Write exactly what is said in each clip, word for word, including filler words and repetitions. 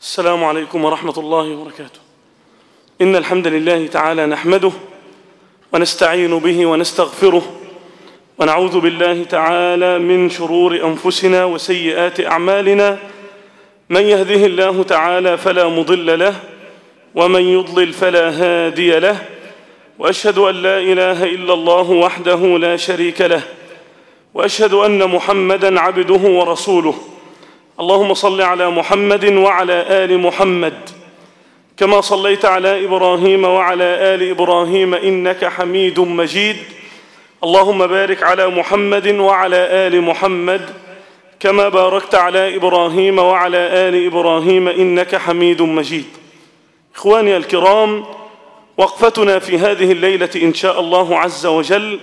السلام عليكم ورحمة الله وبركاته. إن الحمد لله تعالى نحمده ونستعين به ونستغفره ونعوذ بالله تعالى من شرور أنفسنا وسيئات أعمالنا. من يهده الله تعالى فلا مضل له ومن يضلل فلا هادي له، وأشهد أن لا إله إلا الله وحده لا شريك له، وأشهد أن محمدًا عبده ورسوله. اللهم صل على محمد وعلى آل محمد كما صليت على إبراهيم وعلى آل إبراهيم إنك حميد مجيد. اللهم بارك على محمد وعلى آل محمد كما باركت على إبراهيم وعلى آل إبراهيم إنك حميد مجيد. إخواني الكرام، وقفتنا في هذه الليلة إن شاء الله عز وجل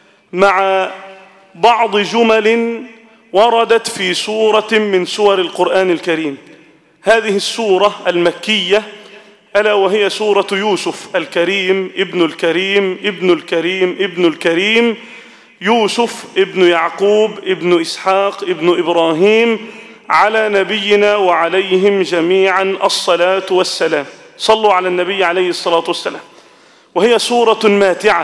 مع بعض جمل وردت في سورة من سور القرآن الكريم. هذه السورة المكية ألا وهي سورة يوسف الكريم ابن الكريم ابن الكريم ابن الكريم يوسف ابن يعقوب ابن إسحاق ابن إبراهيم، على نبينا وعليهم جميعا الصلاة والسلام. صلوا على النبي عليه الصلاة والسلام. وهي سورة ماتعة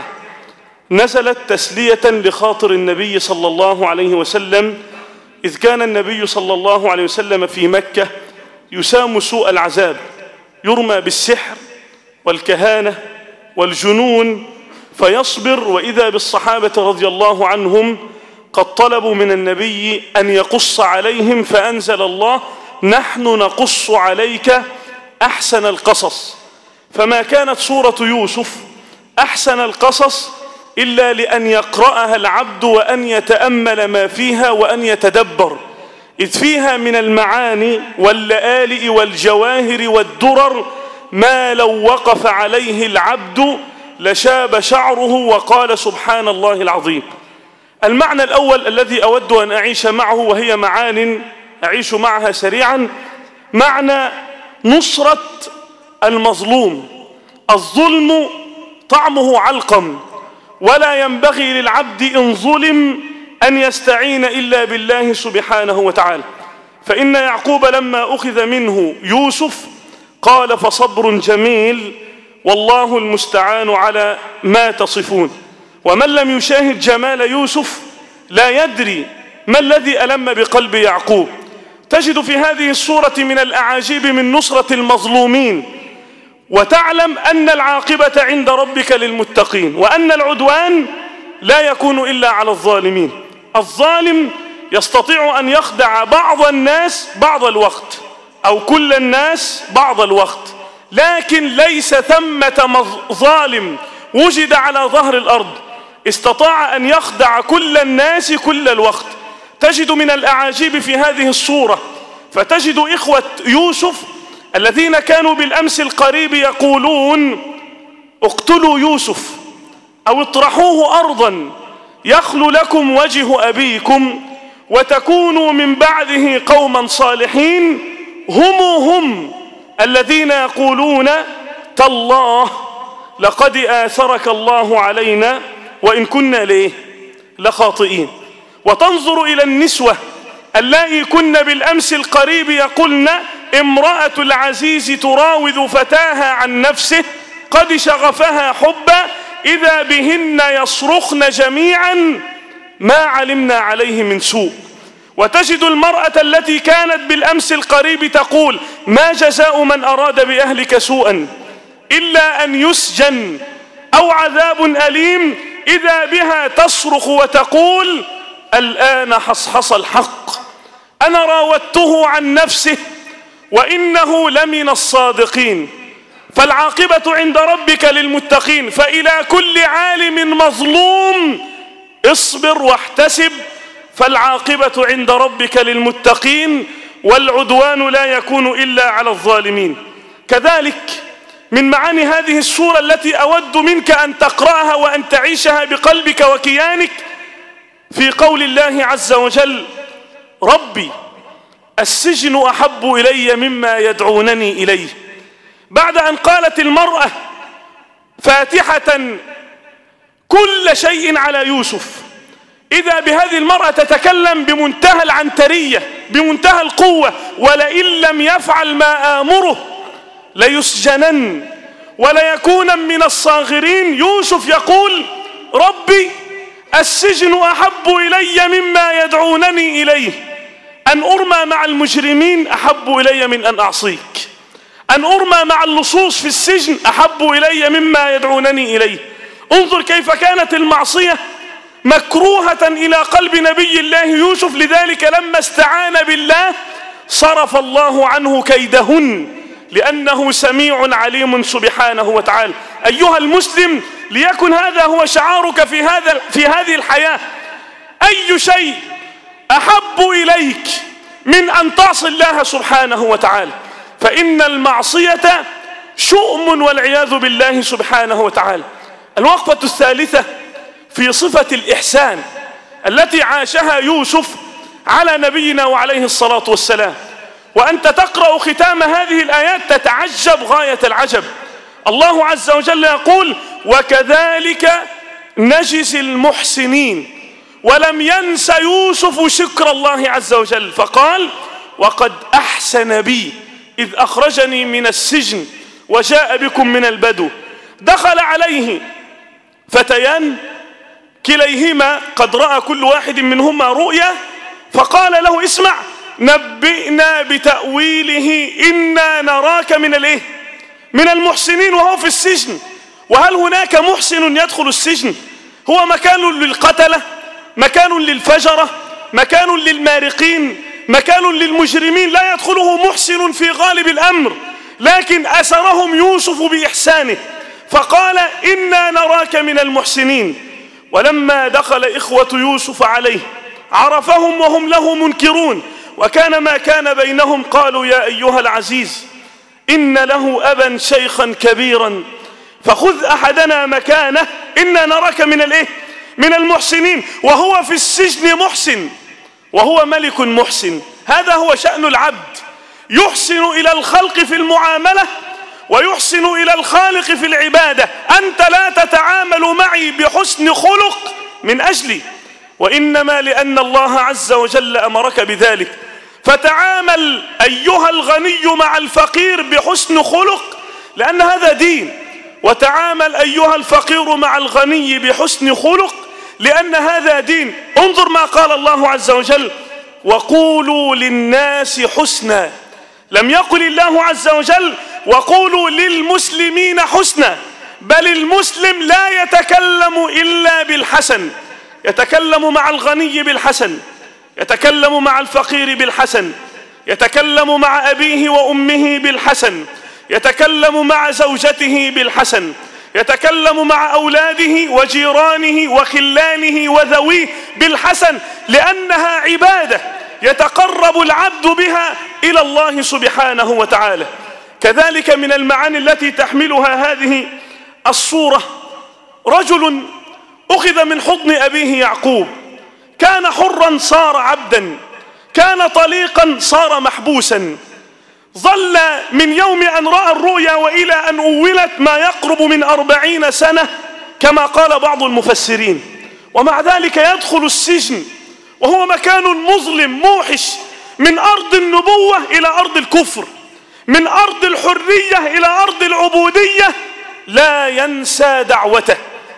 نزلت تسلية لخاطر النبي صلى الله عليه وسلم، إذ كان النبي صلى الله عليه وسلم في مكة يسام سوء العذاب، يرمى بالسحر والكهانة والجنون فيصبر، وإذا بالصحابة رضي الله عنهم قد طلبوا من النبي أن يقص عليهم، فأنزل الله: نحن نقص عليك أحسن القصص. فما كانت سورة يوسف أحسن القصص إلا لأن يقرأها العبد وأن يتأمل ما فيها وأن يتدبر، إذ فيها من المعاني واللآلئ والجواهر والدرر ما لو وقف عليه العبد لشاب شعره وقال سبحان الله العظيم. المعنى الأول الذي أود أن أعيش معه، وهي معان أعيش معها سريعا، معنى نصرة المظلوم. الظلم طعمه علقم، ولا ينبغي للعبد إن ظلم أن يستعين إلا بالله سبحانه وتعالى. فإن يعقوب لما أخذ منه يوسف قال: فصبر جميل والله المستعان على ما تصفون. ومن لم يشاهد جمال يوسف لا يدري ما الذي ألم بقلب يعقوب. تجد في هذه السورة من الأعاجيب من نصرة المظلومين، وتعلم أن العاقبة عند ربك للمتقين، وأن العدوان لا يكون إلا على الظالمين. الظالم يستطيع أن يخدع بعض الناس بعض الوقت، أو كل الناس بعض الوقت، لكن ليس ثمة ظالم وجد على ظهر الأرض استطاع أن يخدع كل الناس كل الوقت. تجد من الأعاجيب في هذه الصورة، فتجد إخوة يوسف الذين كانوا بالأمس القريب يقولون: اقتلوا يوسف أو اطرحوه أرضا يخل لكم وجه أبيكم وتكونوا من بعده قوما صالحين، هم هم الذين يقولون: تالله لقد آثرك الله علينا وإن كنا ليه لخاطئين. وتنظر إلى النسوة اللائي كن بالأمس القريب يقولن: امرأة العزيز تراود فتاها عن نفسه قد شغفها حبا إذا بهن يصرخن جميعا ما علمنا عليه من سوء. وتجد المرأة التي كانت بالأمس القريب تقول: ما جزاء من أراد بأهلك سوءا إلا أن يسجن أو عذاب أليم، إذا بها تصرخ وتقول: الآن حصحص الحق، أنا راودته عن نفسه وإنه لمن الصادقين. فالعاقبة عند ربك للمتقين. فإلى كل عالم مظلوم: اصبر واحتسب، فالعاقبة عند ربك للمتقين، والعدوان لا يكون إلا على الظالمين. كذلك من معاني هذه السورة التي أود منك أن تقرأها وأن تعيشها بقلبك وكيانك، في قول الله عز وجل: ربي السجن أحب إلي مما يدعونني إليه. بعد أن قالت المرأة فاتحة كل شيء على يوسف، إذا بهذه المرأة تتكلم بمنتهى العنترية بمنتهى القوة: ولئن لم يفعل ما آمره ليسجنن وليكون من الصاغرين. يوسف يقول: ربي السجن أحب إلي مما يدعونني إليه، أن أرمى مع المجرمين أحب إلي من أن أعصيك، أن أرمى مع اللصوص في السجن أحب إلي مما يدعونني إليه. انظر كيف كانت المعصية مكروهة إلى قلب نبي الله يوسف، لذلك لما استعان بالله صرف الله عنه كيدهن، لأنه سميع عليم سبحانه وتعالى. أيها المسلم، ليكن هذا هو شعارك في هذا في هذه الحياة: أي شيء أحب إليك من أن تعصي الله سبحانه وتعالى؟ فإن المعصية شؤم والعياذ بالله سبحانه وتعالى. الوقفة الثالثة في صفة الإحسان التي عاشها يوسف على نبينا وعليه الصلاة والسلام. وأنت تقرأ ختام هذه الآيات تتعجب غاية العجب. الله عز وجل يقول: وكذلك نجزي المحسنين. ولم ينس يوسف شكر الله عز وجل فقال: وقد أحسن بي إذ أخرجني من السجن وجاء بكم من البدو. دخل عليه فتيان كليهما قد رأى كل واحد منهما رؤيا، فقال له: اسمع، نبئنا بتأويله إنا نراك من الايه من المحسنين. وهو في السجن. وهل هناك محسن يدخل السجن؟ هو مكان للقتلة، مكان للفجرة، مكان للمارقين، مكان للمجرمين، لا يدخله محسن في غالب الأمر. لكن أسرهم يوسف بإحسانه فقال: إنا نراك من المحسنين. ولما دخل إخوة يوسف عليه عرفهم وهم له منكرون، وكان ما كان بينهم قالوا: يا أيها العزيز إن له أبا شيخا كبيرا فخذ أحدنا مكانه إنا نراك من الإيه؟ من المحسنين. وهو في السجن محسن، وهو ملك محسن. هذا هو شأن العبد، يحسن إلى الخلق في المعاملة ويحسن إلى الخالق في العبادة. أنت لا تتعامل معي بحسن خلق من أجلي، وإنما لأن الله عز وجل أمرك بذلك. فتعامل أيها الغني مع الفقير بحسن خلق لأن هذا دين، وتعامل أيها الفقير مع الغني بحسن خلق لأن هذا دين. انظر ما قال الله عز وجل: وقولوا للناس حسنا. لم يقل الله عز وجل: وقولوا للمسلمين حسنا، بل المسلم لا يتكلم إلا بالحسن، يتكلم مع الغني بالحسن، يتكلم مع الفقير بالحسن، يتكلم مع أبيه وأمه بالحسن، يتكلم مع زوجته بالحسن، يتكلم مع أولاده وجيرانه وخلانه وذويه بالحسن، لأنها عبادة يتقرب العبد بها إلى الله سبحانه وتعالى. كذلك من المعاني التي تحملها هذه الصورة: رجل أخذ من حضن أبيه يعقوب، كان حرا صار عبدا، كان طليقا صار محبوسا، ظل من يوم أن رأى الرؤيا وإلى أن أولت ما يقرب من أربعين سنة كما قال بعض المفسرين. ومع ذلك يدخل السجن وهو مكان مظلم موحش، من أرض النبوة إلى أرض الكفر، من أرض الحرية إلى أرض العبودية. لا ينسى دعوته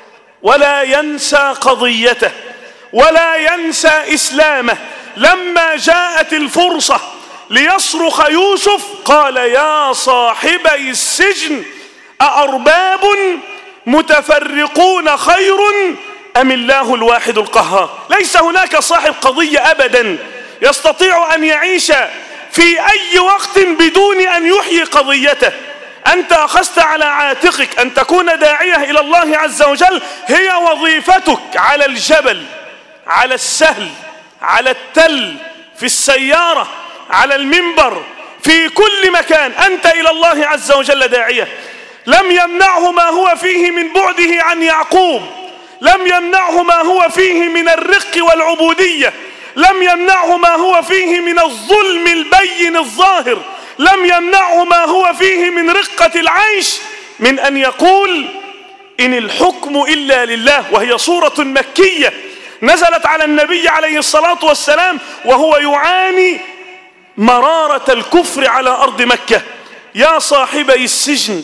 ولا ينسى قضيته ولا ينسى إسلامه. لما جاءت الفرصة ليصرخ يوسف قال: يا صاحبي السجن أأرباب متفرقون خير أم الله الواحد القهار؟ ليس هناك صاحب قضية أبدا يستطيع أن يعيش في أي وقت بدون أن يحيي قضيته. أنت أخذت على عاتقك أن تكون داعية إلى الله عز وجل، هي وظيفتك على الجبل، على السهل، على التل، في السيارة، على المنبر، في كل مكان أنت إلى الله عز وجل داعية. لم يمنعه ما هو فيه من بعده عن يعقوب، لم يمنعه ما هو فيه من الرق والعبودية، لم يمنعه ما هو فيه من الظلم البين الظاهر، لم يمنعه ما هو فيه من رقة العيش، من أن يقول: إن الحكم إلا لله. وهي سورة مكية نزلت على النبي عليه الصلاة والسلام وهو يعاني مرارة الكفر على أرض مكة. يا صاحبي السجن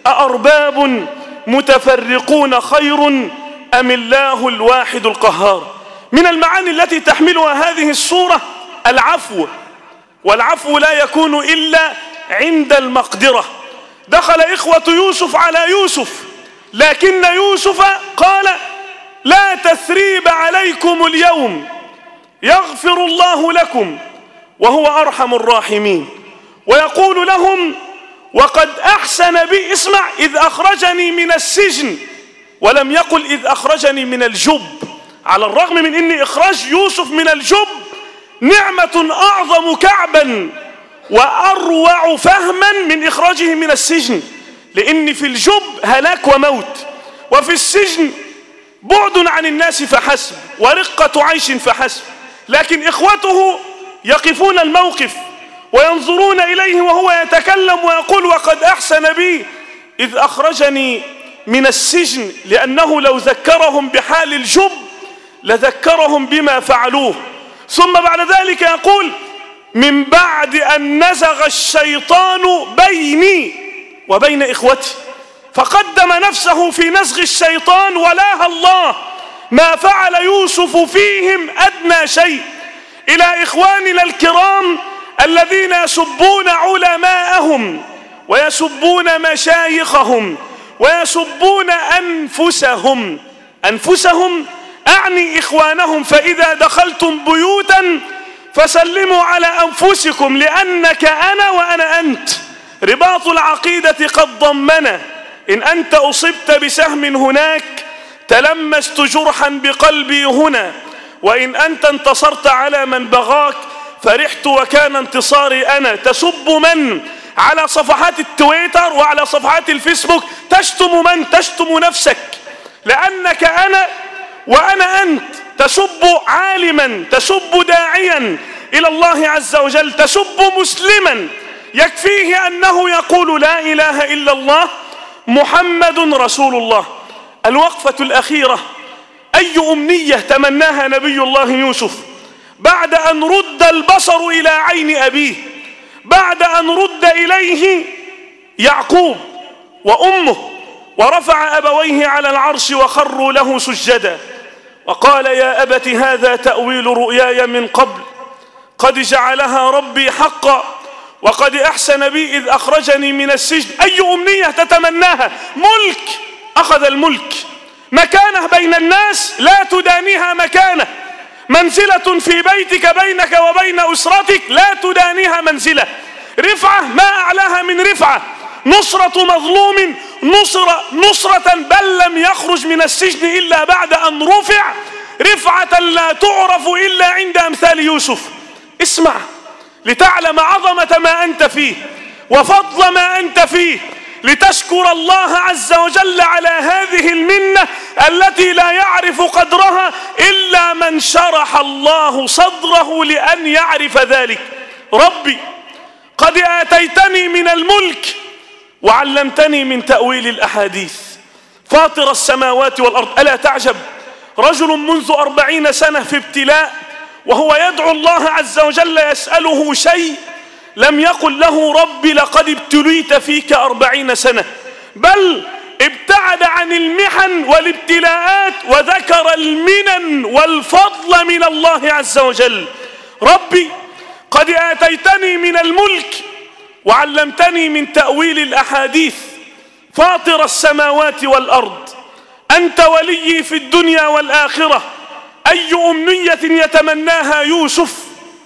أأرباب متفرقون خير أم الله الواحد القهار. من المعاني التي تحملها هذه السورة العفو، والعفو لا يكون إلا عند المقدرة. دخل إخوة يوسف على يوسف، لكن يوسف قال لا تثريب عليكم اليوم يغفر الله لكم وهو أرحم الراحمين. ويقول لهم وقد أحسن بي، اسمع، إذ أخرجني من السجن، ولم يقل إذ أخرجني من الجب، على الرغم من أن إخراج يوسف من الجب نعمة أعظم كعبا وأروع فهما من إخراجه من السجن، لأن في الجب هلاك وموت، وفي السجن بعد عن الناس فحسب ورقة عيش فحسب. لكن إخوته يقفون الموقف وينظرون إليه وهو يتكلم ويقول وقد أحسن بي إذ أخرجني من السجن، لأنه لو ذكرهم بحال الجب لذكرهم بما فعلوه. ثم بعد ذلك يقول من بعد أن نزغ الشيطان بيني وبين إخوتي، فقدم نفسه في نزغ الشيطان ولاها الله ما فعل يوسف فيهم أدنى شيء. إلى إخواننا الكرام الذين يسبون علماءهم ويسبون مشايخهم ويسبون أنفسهم، أنفسهم أعني إخوانهم، فإذا دخلتم بيوتا فسلموا على أنفسكم لأنك أنا وأنا أنت. رباط العقيدة قد ضمنا إن أنت أصبت بسهم هناك تلمست جرحا بقلبي هنا، وإن أنت انتصرت على من بغاك فرحت وكان انتصاري أنا. تسب من على صفحات التويتر وعلى صفحات الفيسبوك، تشتم من؟ تشتم نفسك لأنك أنا وأنا أنت. تسب عالما، تسب داعيا إلى الله عز وجل، تسب مسلما يكفيه أنه يقول لا إله إلا الله محمد رسول الله. الوقفة الأخيرة، أي أمنية تمناها نبي الله يوسف بعد أن رد البصر إلى عين أبيه، بعد أن رد إليه يعقوب وأمه ورفع أبويه على العرش وخروا له سجدا وقال يا أبت هذا تأويل رؤياي من قبل قد جعلها ربي حقا وقد أحسن بي إذ أخرجني من السجن. أي أمنية تتمناها؟ ملك، أخذ الملك. مكانة بين الناس لا تدانيها مكانة، منزلة في بيتك بينك وبين أسرتك لا تدانيها منزلة، رفعة ما أعلاها من رفعة، نصرة مظلوم نصرة, نصرة بل لم يخرج من السجن إلا بعد أن رفع، رفعة لا تعرف إلا عند أمثال يوسف. اسمع لتعلم عظمة ما أنت فيه وفضل ما أنت فيه، لتشكر الله عز وجل على هذه المنة التي لا يعرف قدرها إلا من شرح الله صدره لأن يعرف ذلك. ربي قد آتيتني من الملك وعلمتني من تأويل الأحاديث، فاطر السماوات والأرض. ألا تعجب، رجل منذ أربعين سنة في ابتلاء وهو يدعو الله عز وجل يسأله شيء لم يقل له ربي لقد ابتليت فيك أربعين سنة، بل ابتعد عن المحن والابتلاءات وذكر المنن والفضل من الله عز وجل. ربي قد آتيتني من الملك وعلمتني من تأويل الأحاديث، فاطر السماوات والأرض، أنت ولي في الدنيا والآخرة. أي أمنية يتمناها يوسف؟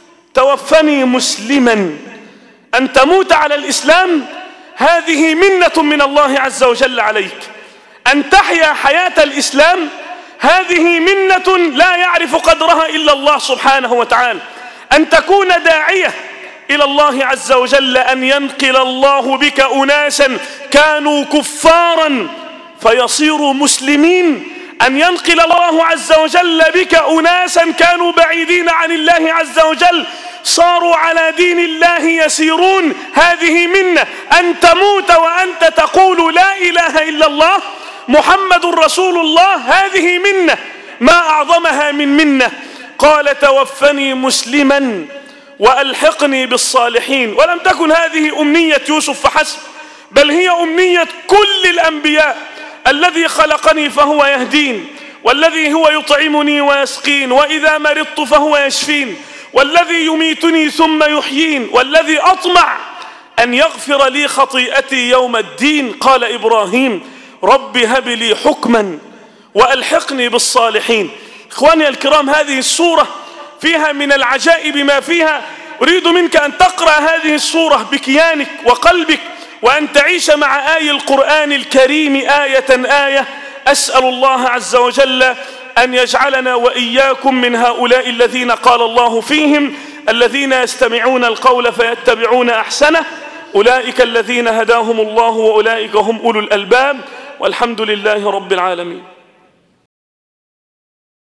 توفني مسلما، أن تموت على الإسلام هذه منة من الله عز وجل عليك، أن تحيا حياة الإسلام هذه منة لا يعرف قدرها إلا الله سبحانه وتعالى، أن تكون داعية إلى الله عز وجل، أن ينقل الله بك أناسا كانوا كفارا فيصيروا مسلمين، أن ينقل الله عز وجل بك أناسا كانوا بعيدين عن الله عز وجل صاروا على دين الله يسيرون، هذه منة. أن تموت وأنت تقول لا إله إلا الله محمد رسول الله، هذه منة ما أعظمها من منة. قال توفني مسلما وألحقني بالصالحين. ولم تكن هذه أمنية يوسف فحسب، بل هي أمنية كل الأنبياء. الذي خلقني فهو يهدين، والذي هو يطعمني ويسقين، وإذا مرضت فهو يشفين، والذي يميتني ثم يحيين، والذي أطمع أن يغفر لي خطيئتي يوم الدين. قال إبراهيم رب هب لي حكما وألحقني بالصالحين. إخواني الكرام، هذه السورة فيها من العجائب ما فيها. أريد منك أن تقرأ هذه السورة بكيانك وقلبك، وأن تعيش مع آي القرآن الكريم آية آية. أسأل الله عز وجل أن يجعلنا وإياكم من هؤلاء الذين قال الله فيهم الذين يستمعون القول فيتبعون أحسنه، أولئك الذين هداهم الله وأولئك هم أولو الألباب، والحمد لله رب العالمين.